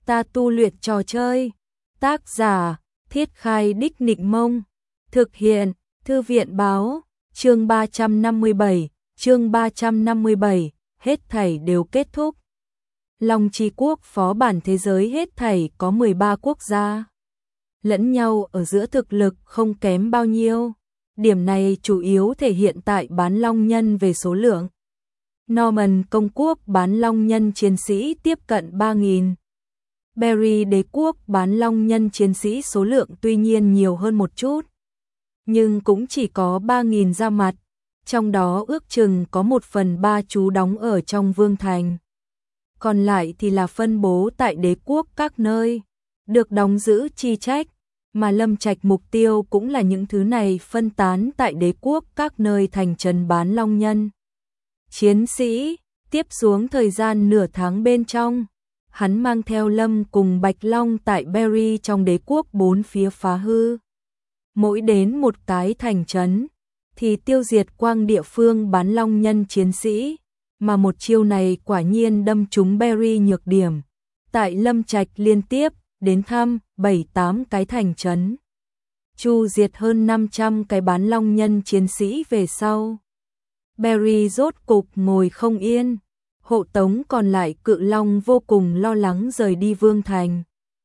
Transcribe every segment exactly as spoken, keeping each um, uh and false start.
Ta tu luyện trò chơi. Tác giả: Thiết Khai Đích Nịnh Mông. Thực hiện: Thư viện báo. Chương ba trăm năm mươi bảy, chương ba trăm năm mươi bảy, hết thảy đều kết thúc. Long Chi Quốc phó bản thế giới hết thảy có mười ba quốc gia. Lẫn nhau ở giữa thực lực không kém bao nhiêu. Điểm này chủ yếu thể hiện tại bán long nhân về số lượng. Norman công quốc bán long nhân chiến sĩ tiếp cận ba nghìn. Berry đế quốc bán long nhân chiến sĩ số lượng tuy nhiên nhiều hơn một chút, nhưng cũng chỉ có ba nghìn ra mặt, trong đó ước chừng có một phần ba trú đóng ở trong vương thành. Còn lại thì là phân bố tại đế quốc các nơi, được đóng giữ chi trách, mà Lâm Trạch mục tiêu cũng là những thứ này phân tán tại đế quốc các nơi thành trấn bán long nhân. Chiến sĩ, tiếp xuống thời gian nửa tháng bên trong, hắn mang theo Lâm cùng Bạch Long tại Berry trong đế quốc bốn phía phá hư. Mỗi đến một cái thành trấn, thì tiêu diệt quang địa phương bán long nhân chiến sĩ, mà một chiêu này quả nhiên đâm trúng Berry nhược điểm. Tại Lâm Trạch liên tiếp đến thăm bảy tám cái thành trấn, chu diệt hơn năm trăm cái bán long nhân chiến sĩ về sau, Berry rốt cục ngồi không yên. Hộ tống còn lại cự long vô cùng lo lắng rời đi vương thành,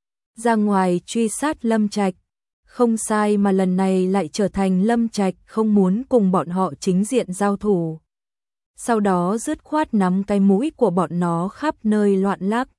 ra ngoài truy sát Lâm Trạch. Không sai, mà lần này lại trở thành Lâm Trạch không muốn cùng bọn họ chính diện giao thủ. Sau đó dứt khoát nắm cái mũi của bọn nó khắp nơi loạn lắc.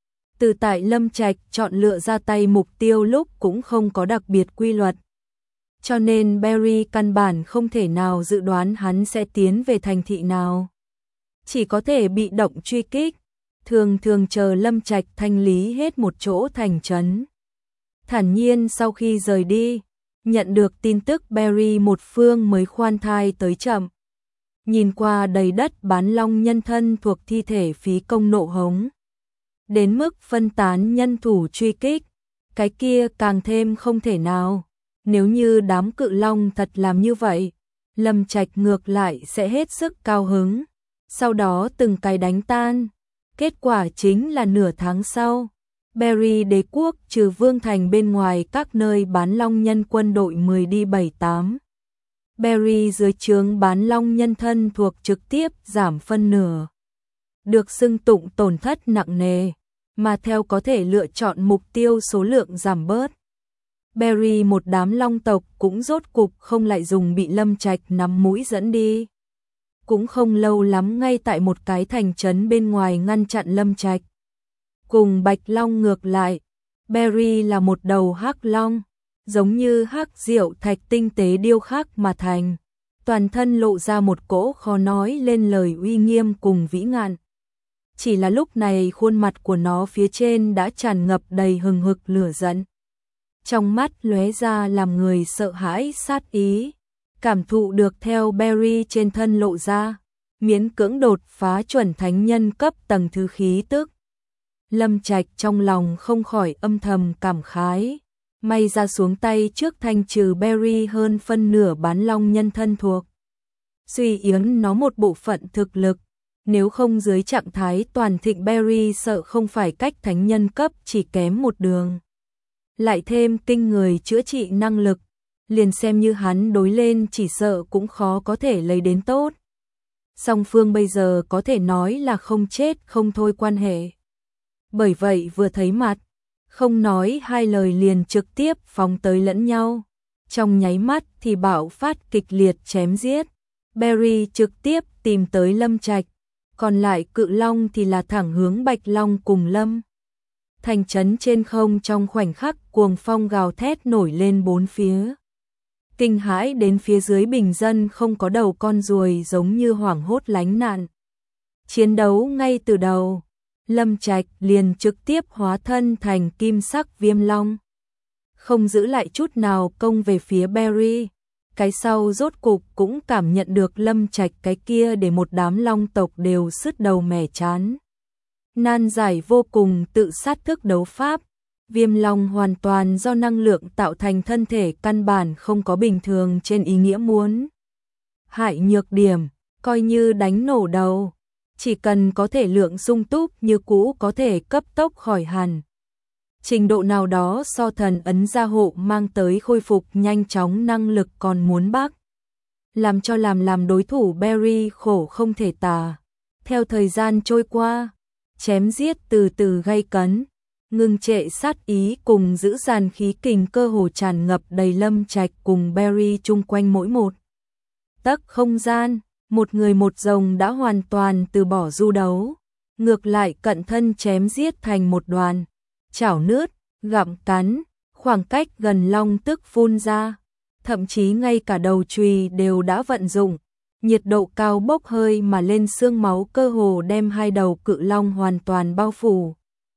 Từ tại Lâm Trạch chọn lựa ra tay mục tiêu lúc cũng không có đặc biệt quy luật, cho nên Berry căn bản không thể nào dự đoán hắn sẽ tiến về thành thị nào, chỉ có thể bị động truy kích, thường thường chờ Lâm Trạch thanh lý hết một chỗ thành trấn. Thản nhiên sau khi rời đi, nhận được tin tức Berry một phương mới khoan thai tới chậm. Nhìn qua đầy đất bán long nhân thân thuộc thi thể phí công nộ hống, đến mức phân tán nhân thủ truy kích, cái kia càng thêm không thể nào. Nếu như đám cự long thật làm như vậy, Lâm Trạch ngược lại sẽ hết sức cao hứng, sau đó từng cái đánh tan. Kết quả chính là nửa tháng sau, Berry đế quốc trừ vương thành bên ngoài các nơi bán long nhân quân đội mười đi bảy tám. Berry dưới trướng bán long nhân thân thuộc trực tiếp giảm phân nửa, được xưng tụng tổn thất nặng nề, mà theo có thể lựa chọn mục tiêu số lượng giảm bớt. Berry một đám long tộc cũng rốt cục không lại dùng bị Lâm Trạch nắm mũi dẫn đi. Cũng không lâu lắm ngay tại một cái thành trấn bên ngoài ngăn chặn Lâm Trạch. Cùng Bạch Long ngược lại, Berry là một đầu hắc long, giống như hắc diệu thạch tinh tế điêu khắc mà thành, toàn thân lộ ra một cỗ khó nói lên lời uy nghiêm cùng vĩ ngạn. Chỉ là lúc này khuôn mặt của nó phía trên đã tràn ngập đầy hừng hực lửa giận, trong mắt lóe ra làm người sợ hãi sát ý. Cảm thụ được theo Berry trên thân lộ ra, miễn cưỡng đột phá chuẩn thánh nhân cấp tầng thứ khí tức. Lâm Trạch trong lòng không khỏi âm thầm cảm khái, may ra xuống tay trước thanh trừ Berry hơn phân nửa bán long nhân thân thuộc, suy yếu nó một bộ phận thực lực, nếu không dưới trạng thái toàn thịnh Berry sợ không phải cách thánh nhân cấp chỉ kém một đường. Lại thêm kinh người chữa trị năng lực, liền xem như hắn đối lên chỉ sợ cũng khó có thể lấy đến tốt. Song phương bây giờ có thể nói là không chết không thôi quan hệ. Bởi vậy vừa thấy mặt, không nói hai lời liền trực tiếp phóng tới lẫn nhau. Trong nháy mắt thì bạo phát kịch liệt chém giết. Berry trực tiếp tìm tới Lâm Trạch, còn lại cự long thì là thẳng hướng Bạch Long cùng Lâm. Thành trấn trên không trong khoảnh khắc cuồng phong gào thét nổi lên bốn phía. Kinh hãi đến phía dưới bình dân không có đầu con ruồi giống như hoảng hốt lánh nạn. Chiến đấu ngay từ đầu, Lâm Trạch liền trực tiếp hóa thân thành kim sắc viêm long, không giữ lại chút nào công về phía Berry. Cái sau rốt cục cũng cảm nhận được Lâm Trạch cái kia để một đám long tộc đều sứt đầu mẻ chán. Nan giải vô cùng tự sát thức đấu pháp. Viêm long hoàn toàn do năng lượng tạo thành thân thể căn bản không có bình thường trên ý nghĩa muốn hại nhược điểm, coi như đánh nổ đầu, chỉ cần có thể lượng sung túc như cũ có thể cấp tốc khỏi hẳn. Trình độ nào đó so thần ấn gia hộ mang tới khôi phục nhanh chóng năng lực còn muốn bác. Làm cho làm làm đối thủ Barry khổ không thể tả. Theo thời gian trôi qua, chém giết từ từ gay cấn, ngừng trệ sát ý cùng giữ dàn khí kình cơ hồ tràn ngập đầy Lâm Trạch cùng Barry chung quanh mỗi một tấc không gian, một người một rồng đã hoàn toàn từ bỏ du đấu, ngược lại cận thân chém giết thành một đoàn, chảo nướt, gặm cắn, khoảng cách gần long tức phun ra, thậm chí ngay cả đầu chùy đều đã vận dụng, nhiệt độ cao bốc hơi mà lên xương máu cơ hồ đem hai đầu cự long hoàn toàn bao phủ.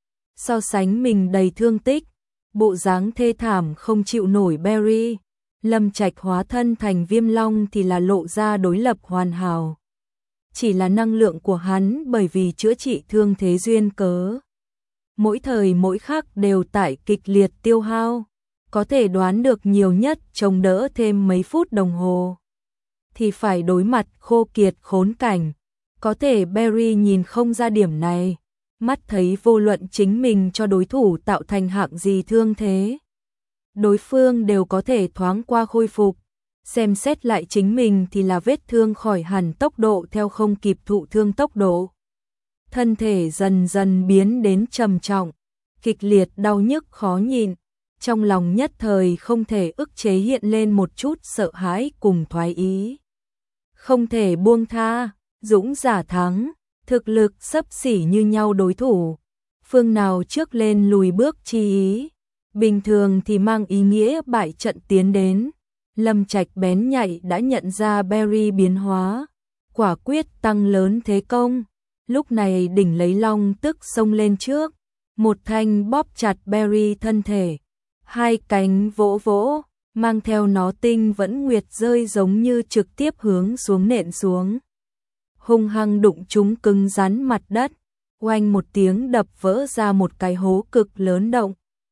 So sánh mình đầy thương tích, bộ dáng thê thảm không chịu nổi Barry, Lâm Trạch hóa thân thành viêm long thì là lộ ra đối lập hoàn hảo. Chỉ là năng lượng của hắn bởi vì chữa trị thương thế duyên cớ. Mỗi thời mỗi khắc đều tại kịch liệt tiêu hao, có thể đoán được nhiều nhất chống đỡ thêm mấy phút đồng hồ. Thì phải đối mặt khô kiệt khốn cảnh, có thể Barry nhìn không ra điểm này, mắt thấy vô luận chính mình cho đối thủ tạo thành hạng gì thương thế. Đối phương đều có thể thoáng qua khôi phục, xem xét lại chính mình thì là vết thương khỏi hẳn tốc độ theo không kịp thụ thương tốc độ. Thân thể dần dần biến đến trầm trọng, kịch liệt đau nhức khó nhịn, trong lòng nhất thời không thể ức chế hiện lên một chút sợ hãi cùng thoái ý. Không thể buông tha, dũng giả thắng, thực lực xấp xỉ như nhau đối thủ, phương nào trước lên lùi bước chi ý, bình thường thì mang ý nghĩa bại trận tiến đến. Lâm Trạch bén nhạy đã nhận ra Barry biến hóa, quả quyết tăng lớn thế công, lúc này đỉnh lấy long tức xông lên trước, một thanh bóp chặt Barry thân thể, hai cánh vỗ vỗ, mang theo nó tinh vẫn nguyệt rơi giống như trực tiếp hướng xuống nện xuống. Hung hăng đụng trúng cứng rắn mặt đất, oanh một tiếng đập vỡ ra một cái hố cực lớn động.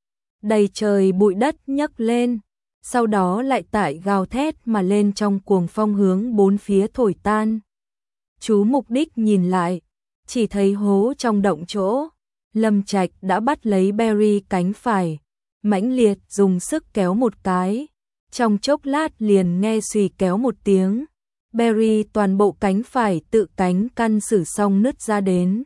Đầy trời bụi đất nhấc lên, sau đó lại tại gào thét mà lên trong cuồng phong hướng bốn phía thổi tan. Chú mục đích nhìn lại, chỉ thấy hố trong động chỗ, Lâm Trạch đã bắt lấy Barry cánh phải, mãnh liệt dùng sức kéo một cái, trong chốc lát liền nghe xùy kéo một tiếng, Barry toàn bộ cánh phải tự cánh căn sử xong nứt ra đến.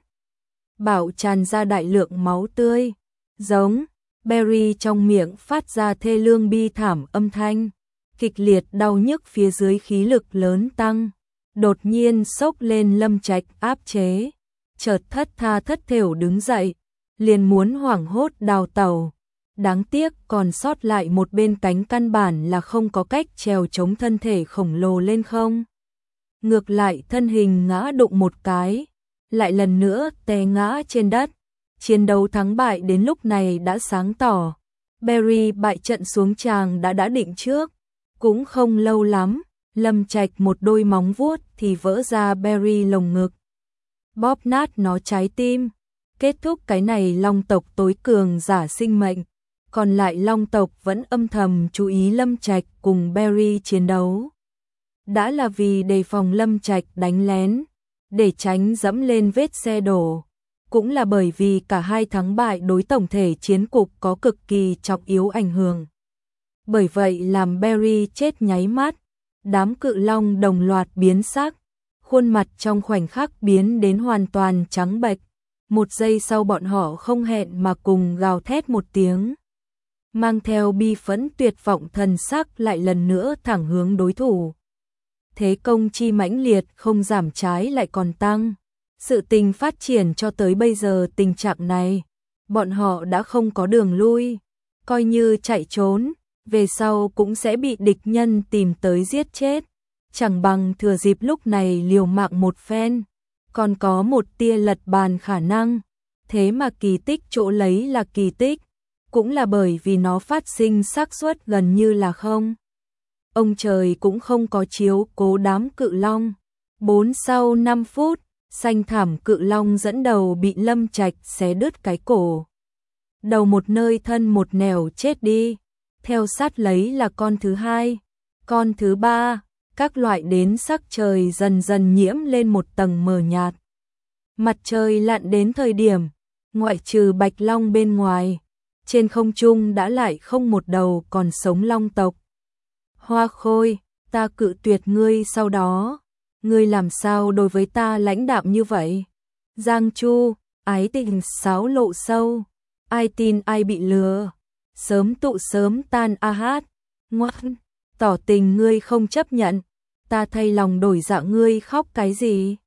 Bảo tràn ra đại lượng máu tươi, giống, Barry trong miệng phát ra thê lương bi thảm âm thanh, kịch liệt đau nhức phía dưới khí lực lớn tăng, đột nhiên sốc lên Lâm Trạch áp chế, chợt thất tha thất thểu đứng dậy, liền muốn hoảng hốt đào tẩu. Đáng tiếc còn sót lại một bên cánh căn bản là không có cách trèo chống thân thể khổng lồ lên không. Ngược lại thân hình ngã đụng một cái, lại lần nữa té ngã trên đất. Chiến đấu thắng bại đến lúc này đã sáng tỏ. Barry bại trận xuống tràng đã đã định trước. Cũng không lâu lắm, Lâm Trạch một đôi móng vuốt thì vỡ ra Barry lồng ngực. Bóp nát nó trái tim. Kết thúc cái này long tộc tối cường giả sinh mệnh. Còn lại long tộc vẫn âm thầm chú ý Lâm Trạch cùng Barry chiến đấu. Đã là vì đề phòng Lâm Trạch đánh lén, để tránh dẫm lên vết xe đổ. Cũng là bởi vì cả hai thắng bại đối tổng thể chiến cục có cực kỳ trọng yếu ảnh hưởng. Bởi vậy làm Barry chết nháy mắt, đám cự long đồng loạt biến sắc, khuôn mặt trong khoảnh khắc biến đến hoàn toàn trắng bệch. Một giây sau bọn họ không hẹn mà cùng gào thét một tiếng, mang theo bi phẫn tuyệt vọng thần sắc lại lần nữa thẳng hướng đối thủ. Thế công chi mãnh liệt không giảm trái lại còn tăng. Sự tình phát triển cho tới bây giờ tình trạng này, bọn họ đã không có đường lui, coi như chạy trốn, về sau cũng sẽ bị địch nhân tìm tới giết chết, chẳng bằng thừa dịp lúc này liều mạng một phen, còn có một tia lật bàn khả năng, thế mà kỳ tích chỗ lấy là kỳ tích, cũng là bởi vì nó phát sinh xác suất gần như là không. Ông trời cũng không có chiếu cố đám cự long. Bốn sau năm phút, xanh thảm cự long dẫn đầu bị Lâm Trạch xé đứt cái cổ. Đầu một nơi thân một nẻo chết đi, theo sát lấy là con thứ hai, con thứ ba, các loại đến sắc trời dần dần nhiễm lên một tầng mờ nhạt. Mặt trời lặn đến thời điểm, ngoại trừ bạch long bên ngoài, trên không trung đã lại không một đầu còn sống long tộc. Hoa Khôi, ta cự tuyệt ngươi sau đó, ngươi làm sao đối với ta lãnh đạm như vậy? Giang Chu, ái tình sáo lộ sâu, ai tin ai bị lừa, sớm tụ sớm tan a hát, ngoan, tỏ tình ngươi không chấp nhận, ta thay lòng đổi dạ ngươi khóc cái gì?